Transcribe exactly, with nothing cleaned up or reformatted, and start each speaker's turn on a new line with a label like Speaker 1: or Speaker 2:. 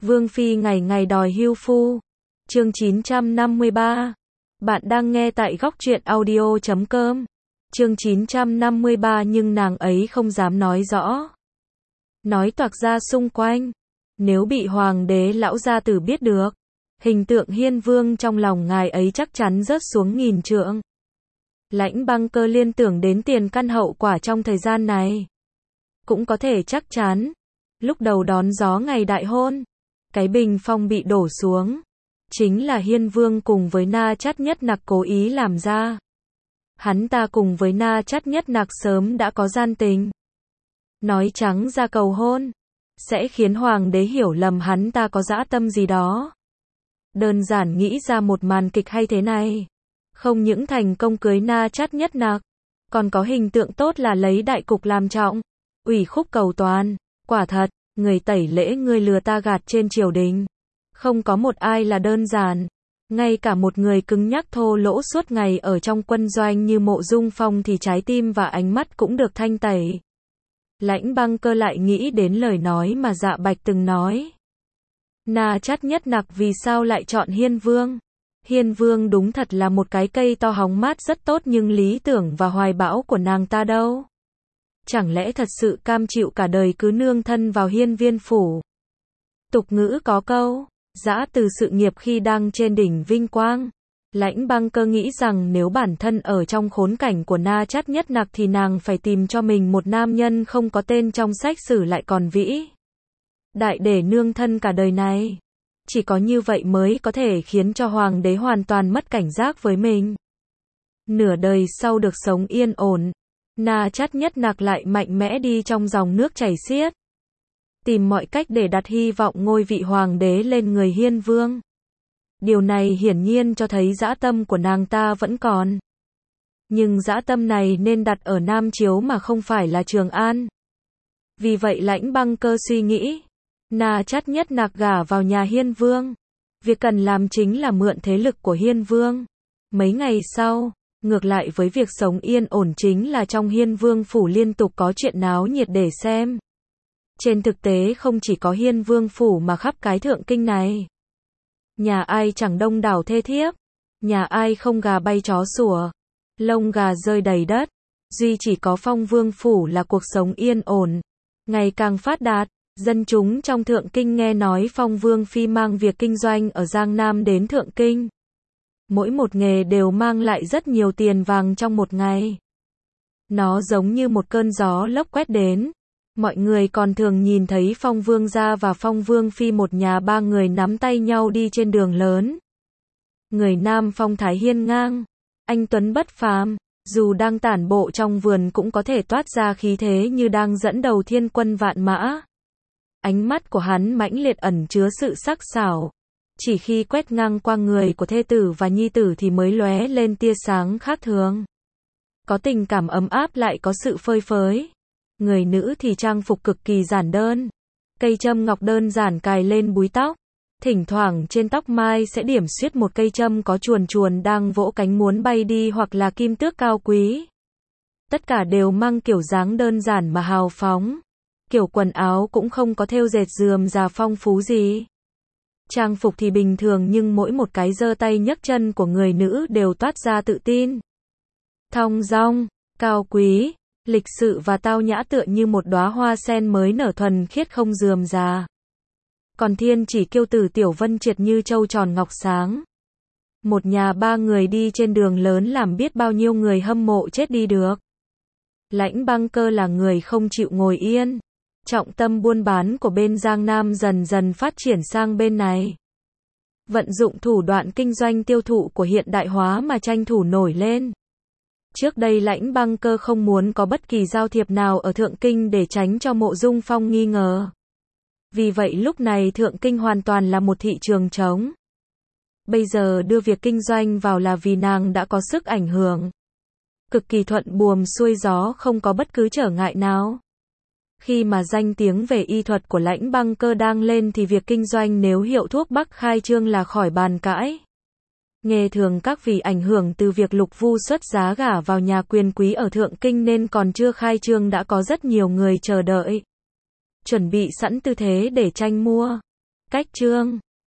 Speaker 1: Vương phi ngày ngày đòi hưu phu. Chương chín trăm năm mươi ba. Bạn đang nghe tại góc truyện audio chấm com. Chương chín trăm năm mươi ba nhưng nàng ấy không dám nói rõ. Nói toạc ra xung quanh. Nếu bị hoàng đế lão gia tử biết được, hình tượng Hiên Vương trong lòng ngài ấy chắc chắn rớt xuống nghìn trượng. Lãnh Băng Cơ liên tưởng đến tiền căn hậu quả trong thời gian này. Cũng có thể chắc chắn, lúc đầu đón gió ngày đại hôn, cái bình phong bị đổ xuống, chính là Hiên Vương cùng với Na Chắt Nhất Nặc cố ý làm ra. Hắn ta cùng với Na Chắt Nhất Nặc sớm đã có gian tình. Nói trắng ra cầu hôn, sẽ khiến hoàng đế hiểu lầm hắn ta có dã tâm gì đó. Đơn giản nghĩ ra một màn kịch hay thế này, không những thành công cưới Na Chắt Nhất Nặc, còn có hình tượng tốt là lấy đại cục làm trọng, ủy khúc cầu toàn. Quả thật, người tẩy lễ người lừa ta gạt trên triều đình, không có một ai là đơn giản. Ngay cả một người cứng nhắc thô lỗ suốt ngày ở trong quân doanh như Mộ Dung Phong thì trái tim và ánh mắt cũng được thanh tẩy. Lãnh Băng Cơ lại nghĩ đến lời nói mà Dạ Bạch từng nói. Na Chắt Nhất Nặc vì sao lại chọn Hiên Vương? Hiên Vương đúng thật là một cái cây to hóng mát rất tốt, nhưng lý tưởng và hoài bão của nàng ta đâu? Chẳng lẽ thật sự cam chịu cả đời cứ nương thân vào hiên viên phủ? Tục ngữ có câu, dã từ sự nghiệp khi đang trên đỉnh vinh quang. Lãnh Băng Cơ nghĩ rằng nếu bản thân ở trong khốn cảnh của Na Chắt Nhất Nặc thì nàng phải tìm cho mình một nam nhân không có tên trong sách sử lại còn vĩ đại để nương thân cả đời này. Chỉ có như vậy mới có thể khiến cho hoàng đế hoàn toàn mất cảnh giác với mình. Nửa đời sau được sống yên ổn, Na Chắt Nhất Nặc lại mạnh mẽ đi trong dòng nước chảy xiết, tìm mọi cách để đặt hy vọng ngôi vị hoàng đế lên người Hiên Vương. Điều này hiển nhiên cho thấy dã tâm của nàng ta vẫn còn. Nhưng dã tâm này nên đặt ở Nam Chiếu mà không phải là Trường An. Vì vậy Lãnh Băng Cơ suy nghĩ, Na Chắt Nhất Nặc gả vào nhà Hiên Vương, việc cần làm chính là mượn thế lực của Hiên Vương. Mấy ngày sau, ngược lại với việc sống yên ổn chính là trong Hiên Vương phủ liên tục có chuyện náo nhiệt để xem. Trên thực tế không chỉ có Hiên Vương phủ mà khắp cái thượng kinh này, nhà ai chẳng đông đảo thê thiếp, nhà ai không gà bay chó sủa, lông gà rơi đầy đất. Duy chỉ có Phong Vương phủ là cuộc sống yên ổn, ngày càng phát đạt. Dân chúng trong thượng kinh nghe nói Phong Vương phi mang việc kinh doanh ở Giang Nam đến thượng kinh. Mỗi một nghề đều mang lại rất nhiều tiền vàng trong một ngày. Nó giống như một cơn gió lốc quét đến. Mọi người còn thường nhìn thấy Phong Vương gia và Phong Vương phi một nhà ba người nắm tay nhau đi trên đường lớn. Người nam phong thái hiên ngang, anh tuấn bất phàm, dù đang tản bộ trong vườn cũng có thể toát ra khí thế như đang dẫn đầu thiên quân vạn mã. Ánh mắt của hắn mãnh liệt ẩn chứa sự sắc sảo. Chỉ khi quét ngang qua người của thê tử và nhi tử thì mới lóe lên tia sáng khác thường. Có tình cảm ấm áp lại có sự phơi phới. Người nữ thì trang phục cực kỳ giản đơn. Cây châm ngọc đơn giản cài lên búi tóc. Thỉnh thoảng trên tóc mai sẽ điểm xuyết một cây châm có chuồn chuồn đang vỗ cánh muốn bay đi hoặc là kim tước cao quý. Tất cả đều mang kiểu dáng đơn giản mà hào phóng. Kiểu quần áo cũng không có thêu dệt rườm rà phong phú gì. Trang phục thì bình thường nhưng mỗi một cái giơ tay nhấc chân của người nữ đều toát ra tự tin, thong dong, cao quý, lịch sự và tao nhã tựa như một đóa hoa sen mới nở thuần khiết không rườm rà. Còn thiên chỉ kiêu tử Tiểu Vân Triệt như châu tròn ngọc sáng. Một nhà ba người đi trên đường lớn làm biết bao nhiêu người hâm mộ chết đi được. Lãnh Băng Cơ là người không chịu ngồi yên. Trọng tâm buôn bán của bên Giang Nam dần dần phát triển sang bên này. Vận dụng thủ đoạn kinh doanh tiêu thụ của hiện đại hóa mà tranh thủ nổi lên. Trước đây Lãnh Băng Cơ không muốn có bất kỳ giao thiệp nào ở thượng kinh để tránh cho Mộ Dung Phong nghi ngờ. Vì vậy lúc này thượng kinh hoàn toàn là một thị trường trống. Bây giờ đưa việc kinh doanh vào là vì nàng đã có sức ảnh hưởng. Cực kỳ thuận buồm xuôi gió, không có bất cứ trở ngại nào. Khi mà danh tiếng về y thuật của Lãnh Băng Cơ đang lên thì việc kinh doanh nếu hiệu thuốc Bắc khai trương là khỏi bàn cãi. Nghe thường các vị ảnh hưởng từ việc Lục Vu xuất giá gả vào nhà quyền quý ở thượng kinh nên còn chưa khai trương đã có rất nhiều người chờ đợi. Chuẩn bị sẵn tư thế để tranh mua. Cách chương